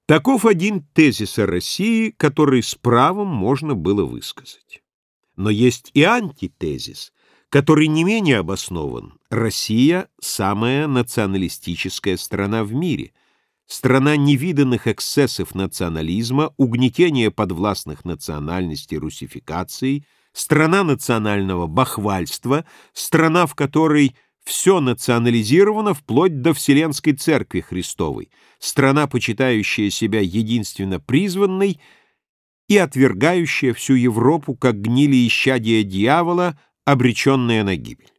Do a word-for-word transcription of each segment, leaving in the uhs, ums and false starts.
Таков один тезис о России, который с правом можно было высказать. Но есть и антитезис, который не менее обоснован. Россия – самая националистическая страна в мире, страна невиданных эксцессов национализма, угнетения подвластных национальностей русификацией, страна национального бахвальства, страна, в которой все национализировано вплоть до Вселенской Церкви Христовой, страна, почитающая себя единственно призванной и отвергающая всю Европу как гнили исчадия дьявола, обреченная на гибель.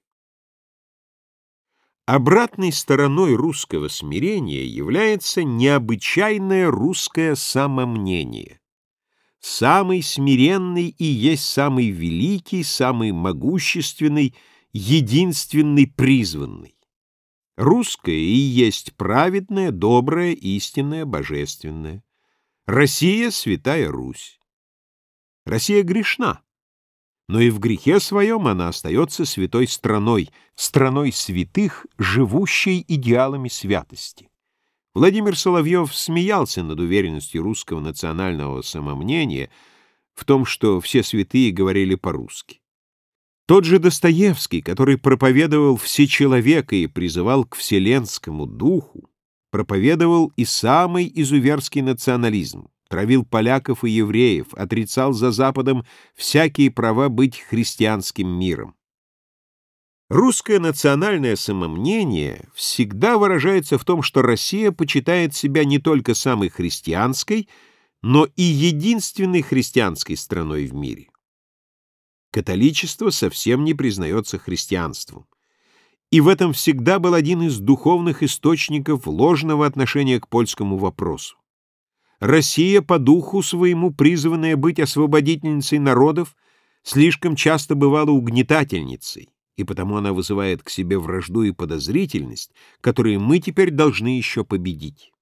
Обратной стороной русского смирения является необычайное русское самомнение. Самый смиренный и есть самый великий, самый могущественный, единственный призванный. Русское и есть праведное, доброе, истинное, божественное. Россия — святая Русь. Россия грешна, но и в грехе своем она остается святой страной, страной святых, живущей идеалами святости. Владимир Соловьев смеялся над уверенностью русского национального самомнения в том, что все святые говорили по-русски. Тот же Достоевский, который проповедовал всечеловека и призывал к вселенскому духу, проповедовал и самый изуверский национализм, травил поляков и евреев, отрицал за Западом всякие права быть христианским миром. Русское национальное самомнение всегда выражается в том, что Россия почитает себя не только самой христианской, но и единственной христианской страной в мире. Католичество совсем не признается христианством. И в этом всегда был один из духовных источников ложного отношения к польскому вопросу. Россия, по духу своему призванная быть освободительницей народов, слишком часто бывала угнетательницей, и потому она вызывает к себе вражду и подозрительность, которые мы теперь должны еще победить.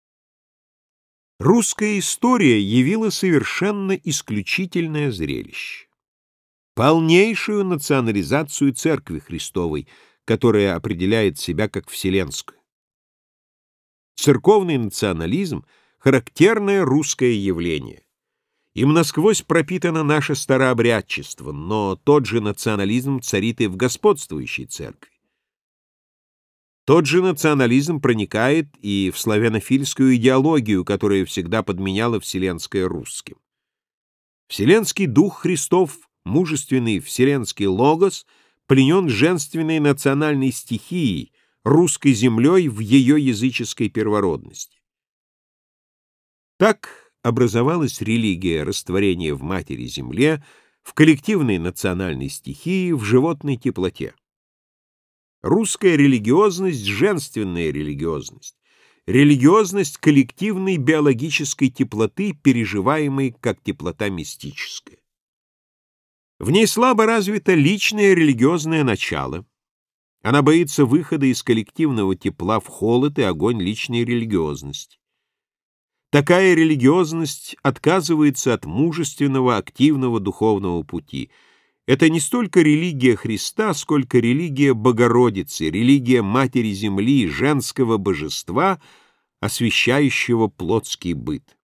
Русская история явила совершенно исключительное зрелище. Полнейшую национализацию Церкви Христовой, которая определяет себя как вселенскую. Церковный национализм — характерное русское явление. Им насквозь пропитано наше старообрядчество, но тот же национализм царит и в господствующей церкви. Тот же национализм проникает и в славянофильскую идеологию, которая всегда подменяла вселенское русским. Вселенский дух Христов, мужественный вселенский логос, пленен женственной национальной стихией, русской землей в ее языческой первородности. Так образовалась религия растворения в матери земле, в коллективной национальной стихии, в животной теплоте. Русская религиозность — женственная религиозность, религиозность коллективной биологической теплоты, переживаемой как теплота мистическая. В ней слабо развито личное религиозное начало. Она боится выхода из коллективного тепла в холод и огонь личной религиозности. Такая религиозность отказывается от мужественного, активного духовного пути. Это не столько религия Христа, сколько религия Богородицы, религия Матери Земли, женского божества, освящающего плотский быт.